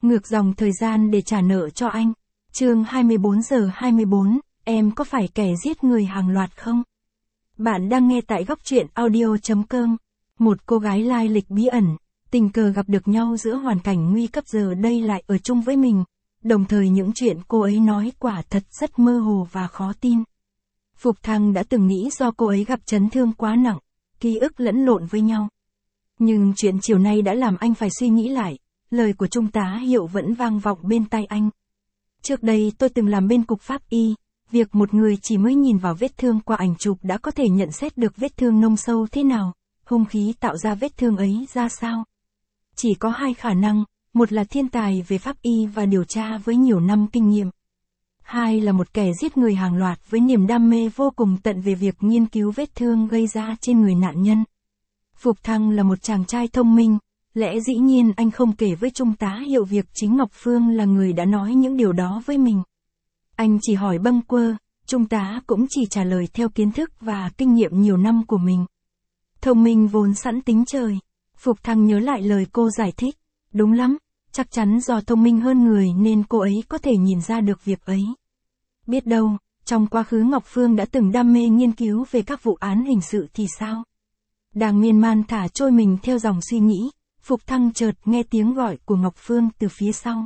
ngược dòng thời gian để trả nợ cho anh. Chương 24:24, em có phải kẻ giết người hàng loạt không? Bạn đang nghe tại góc truyện audio.com. Một cô gái lai lịch bí ẩn, tình cờ gặp được nhau giữa hoàn cảnh nguy cấp giờ đây lại ở chung với mình. Đồng thời những chuyện cô ấy nói quả thật rất mơ hồ và khó tin. Phục Thăng đã từng nghĩ do cô ấy gặp chấn thương quá nặng, ký ức lẫn lộn với nhau. Nhưng chuyện chiều nay đã làm anh phải suy nghĩ lại, lời của Trung tá Hiệu vẫn vang vọng bên tai anh. Trước đây tôi từng làm bên cục pháp y, việc một người chỉ mới nhìn vào vết thương qua ảnh chụp đã có thể nhận xét được vết thương nông sâu thế nào, hung khí tạo ra vết thương ấy ra sao. Chỉ có hai khả năng, một là thiên tài về pháp y và điều tra với nhiều năm kinh nghiệm. Hai là một kẻ giết người hàng loạt với niềm đam mê vô cùng tận về việc nghiên cứu vết thương gây ra trên người nạn nhân. Phục Thăng là một chàng trai thông minh, lẽ dĩ nhiên anh không kể với Trung tá Hiệu việc chính Ngọc Phương là người đã nói những điều đó với mình. Anh chỉ hỏi bâng quơ, Trung tá cũng chỉ trả lời theo kiến thức và kinh nghiệm nhiều năm của mình. Thông minh vốn sẵn tính trời. Phục Thăng nhớ lại lời cô giải thích. Đúng lắm, chắc chắn do thông minh hơn người nên cô ấy có thể nhìn ra được việc ấy. Biết đâu, trong quá khứ Ngọc Phương đã từng đam mê nghiên cứu về các vụ án hình sự thì sao? Đang miên man thả trôi mình theo dòng suy nghĩ, Phục Thăng chợt nghe tiếng gọi của Ngọc Phương từ phía sau.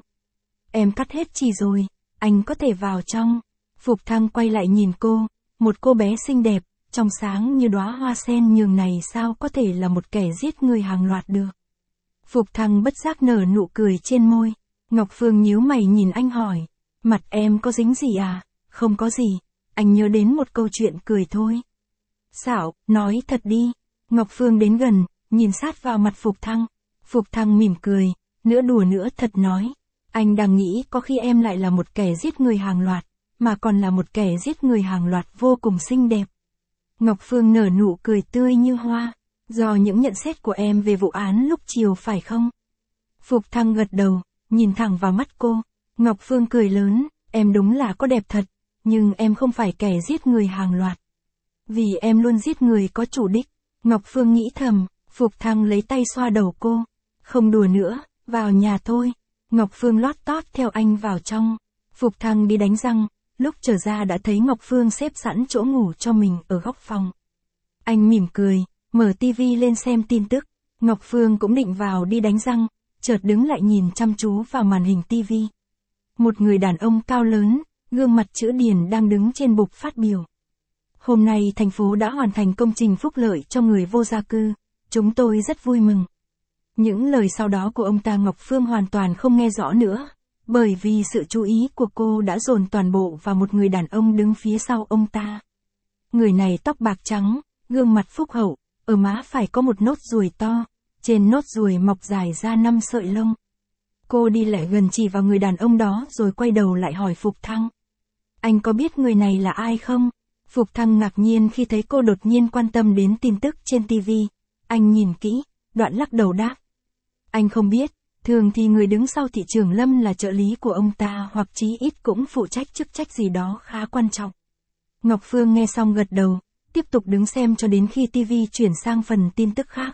Em cắt hết chỉ rồi, anh có thể vào trong. Phục Thăng quay lại nhìn cô, một cô bé xinh đẹp, trong sáng như đóa hoa sen nhường này sao có thể là một kẻ giết người hàng loạt được. Phục Thăng bất giác nở nụ cười trên môi. Ngọc Phương nhíu mày nhìn anh hỏi, mặt em có dính gì à? Không có gì, anh nhớ đến một câu chuyện cười thôi. Xảo, nói thật đi. Ngọc Phương đến gần, nhìn sát vào mặt Phục Thăng. Phục Thăng mỉm cười, nửa đùa nửa thật nói, anh đang nghĩ có khi em lại là một kẻ giết người hàng loạt, mà còn là một kẻ giết người hàng loạt vô cùng xinh đẹp. Ngọc Phương nở nụ cười tươi như hoa, do những nhận xét của em về vụ án lúc chiều phải không? Phục Thăng gật đầu, nhìn thẳng vào mắt cô. Ngọc Phương cười lớn, em đúng là có đẹp thật, nhưng em không phải kẻ giết người hàng loạt. Vì em luôn giết người có chủ đích. Ngọc Phương nghĩ thầm. Phục Thăng lấy tay xoa đầu cô. Không đùa nữa, vào nhà thôi. Ngọc Phương lót tót theo anh vào trong. Phục Thăng đi đánh răng, lúc trở ra đã thấy Ngọc Phương xếp sẵn chỗ ngủ cho mình ở góc phòng. Anh mỉm cười, mở tivi lên xem tin tức. Ngọc Phương cũng định vào đi đánh răng, chợt đứng lại nhìn chăm chú vào màn hình tivi. Một người đàn ông cao lớn, gương mặt chữ điển đang đứng trên bục phát biểu. Hôm nay thành phố đã hoàn thành công trình phúc lợi cho người vô gia cư. Chúng tôi rất vui mừng. Những lời sau đó của ông ta Ngọc Phương hoàn toàn không nghe rõ nữa, bởi vì sự chú ý của cô đã dồn toàn bộ vào một người đàn ông đứng phía sau ông ta. Người này tóc bạc trắng, gương mặt phúc hậu, ở má phải có một nốt ruồi to, trên nốt ruồi mọc dài ra 5 sợi lông. Cô đi lại gần chỉ vào người đàn ông đó rồi quay đầu lại hỏi Phục Thăng. Anh có biết người này là ai không? Phục Thăng ngạc nhiên khi thấy cô đột nhiên quan tâm đến tin tức trên TV. Anh nhìn kỹ, đoạn lắc đầu đáp. Anh không biết, thường thì người đứng sau thị trưởng Lâm là trợ lý của ông ta hoặc chí ít cũng phụ trách chức trách gì đó khá quan trọng. Ngọc Phương nghe xong gật đầu, tiếp tục đứng xem cho đến khi TV chuyển sang phần tin tức khác.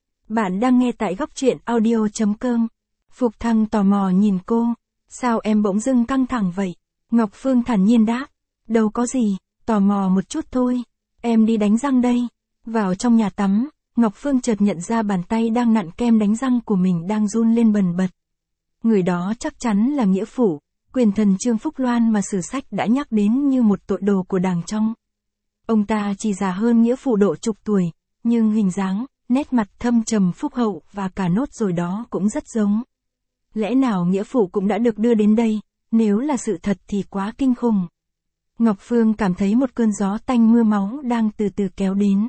Bạn đang nghe tại góc truyện audio.com. Phục Thăng tò mò nhìn cô. Sao em bỗng dưng căng thẳng vậy? Ngọc Phương thản nhiên đáp. Đâu có gì, tò mò một chút thôi. Em đi đánh răng đây. Vào trong nhà tắm, Ngọc Phương chợt nhận ra bàn tay đang nặn kem đánh răng của mình đang run lên bần bật. Người đó chắc chắn là nghĩa phụ, quyền thần Trương Phúc Loan mà sử sách đã nhắc đến như một tội đồ của Đàng Trong. Ông ta chỉ già hơn nghĩa phụ độ chục tuổi, nhưng hình dáng, nét mặt thâm trầm phúc hậu và cả nốt rồi đó cũng rất giống. Lẽ nào nghĩa phụ cũng đã được đưa đến đây, nếu là sự thật thì quá kinh khủng. Ngọc Phương cảm thấy một cơn gió tanh mưa máu đang từ từ kéo đến.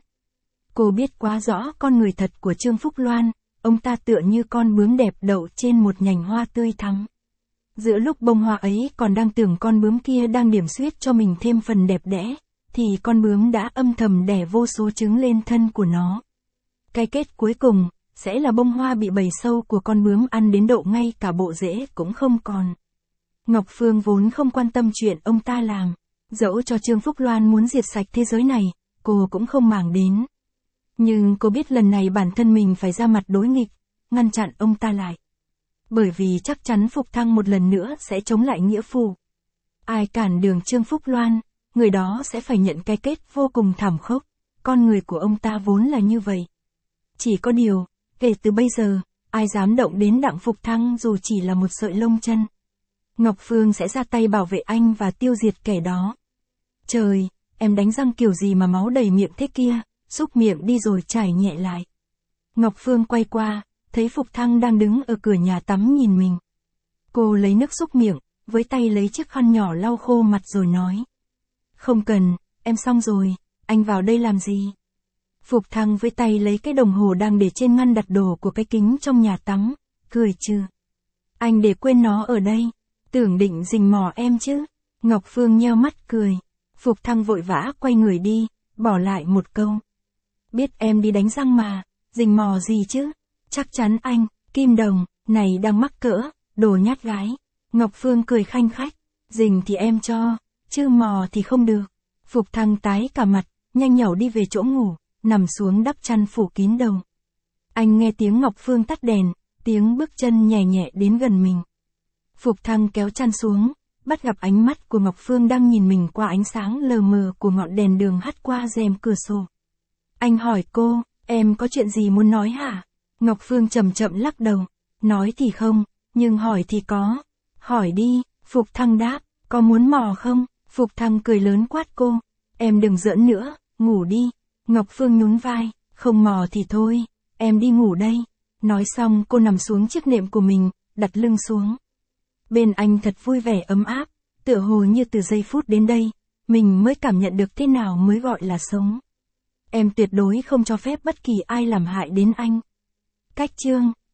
Cô biết quá rõ con người thật của Trương Phúc Loan, ông ta tựa như con bướm đẹp đậu trên một nhành hoa tươi thắm. Giữa lúc bông hoa ấy còn đang tưởng con bướm kia đang điểm xuyết cho mình thêm phần đẹp đẽ, thì con bướm đã âm thầm đẻ vô số trứng lên thân của nó. Cái kết cuối cùng, sẽ là bông hoa bị bầy sâu của con bướm ăn đến độ ngay cả bộ rễ cũng không còn. Ngọc Phương vốn không quan tâm chuyện ông ta làm, dẫu cho Trương Phúc Loan muốn diệt sạch thế giới này, cô cũng không màng đến. Nhưng cô biết lần này bản thân mình phải ra mặt đối nghịch, ngăn chặn ông ta lại. Bởi vì chắc chắn Phục Thăng một lần nữa sẽ chống lại nghĩa phụ. Ai cản đường Trương Phúc Loan, người đó sẽ phải nhận cái kết vô cùng thảm khốc. Con người của ông ta vốn là như vậy. Chỉ có điều, kể từ bây giờ, ai dám động đến Đặng Phục Thăng dù chỉ là một sợi lông chân. Ngọc Phương sẽ ra tay bảo vệ anh và tiêu diệt kẻ đó. Trời, em đánh răng kiểu gì mà máu đầy miệng thế kia, xúc miệng đi rồi chải nhẹ lại. Ngọc Phương quay qua, thấy Phục Thăng đang đứng ở cửa nhà tắm nhìn mình. Cô lấy nước xúc miệng, với tay lấy chiếc khăn nhỏ lau khô mặt rồi nói. Không cần, em xong rồi, anh vào đây làm gì? Phục Thăng với tay lấy cái đồng hồ đang để trên ngăn đặt đồ của cái kính trong nhà tắm, cười trừ. Anh để quên nó ở đây, tưởng định rình mò em chứ. Ngọc Phương nheo mắt cười. Phục Thăng vội vã quay người đi, bỏ lại một câu. Biết em đi đánh răng mà, rình mò gì chứ? Chắc chắn anh, Kim Đồng, này đang mắc cỡ, đồ nhát gái. Ngọc Phương cười khanh khách. Rình thì em cho, chứ mò thì không được. Phục Thăng tái cả mặt, nhanh nhảu đi về chỗ ngủ, nằm xuống đắp chăn phủ kín đầu. Anh nghe tiếng Ngọc Phương tắt đèn, tiếng bước chân nhẹ nhẹ đến gần mình. Phục Thăng kéo chăn xuống, bắt gặp ánh mắt của Ngọc Phương đang nhìn mình qua ánh sáng lờ mờ của ngọn đèn đường hắt qua rèm cửa sổ. Anh hỏi cô, em có chuyện gì muốn nói hả? Ngọc Phương chậm chậm lắc đầu, nói thì không, nhưng hỏi thì có. Hỏi đi, Phục Thăng đáp, có muốn mò không? Phục Thăng cười lớn quát cô, em đừng giỡn nữa, ngủ đi. Ngọc Phương nhún vai, không mò thì thôi, em đi ngủ đây. Nói xong cô nằm xuống chiếc nệm của mình, đặt lưng xuống. Bên anh thật vui vẻ ấm áp, tựa hồ như từ giây phút đến đây, mình mới cảm nhận được thế nào mới gọi là sống. Em tuyệt đối không cho phép bất kỳ ai làm hại đến anh. Cách chương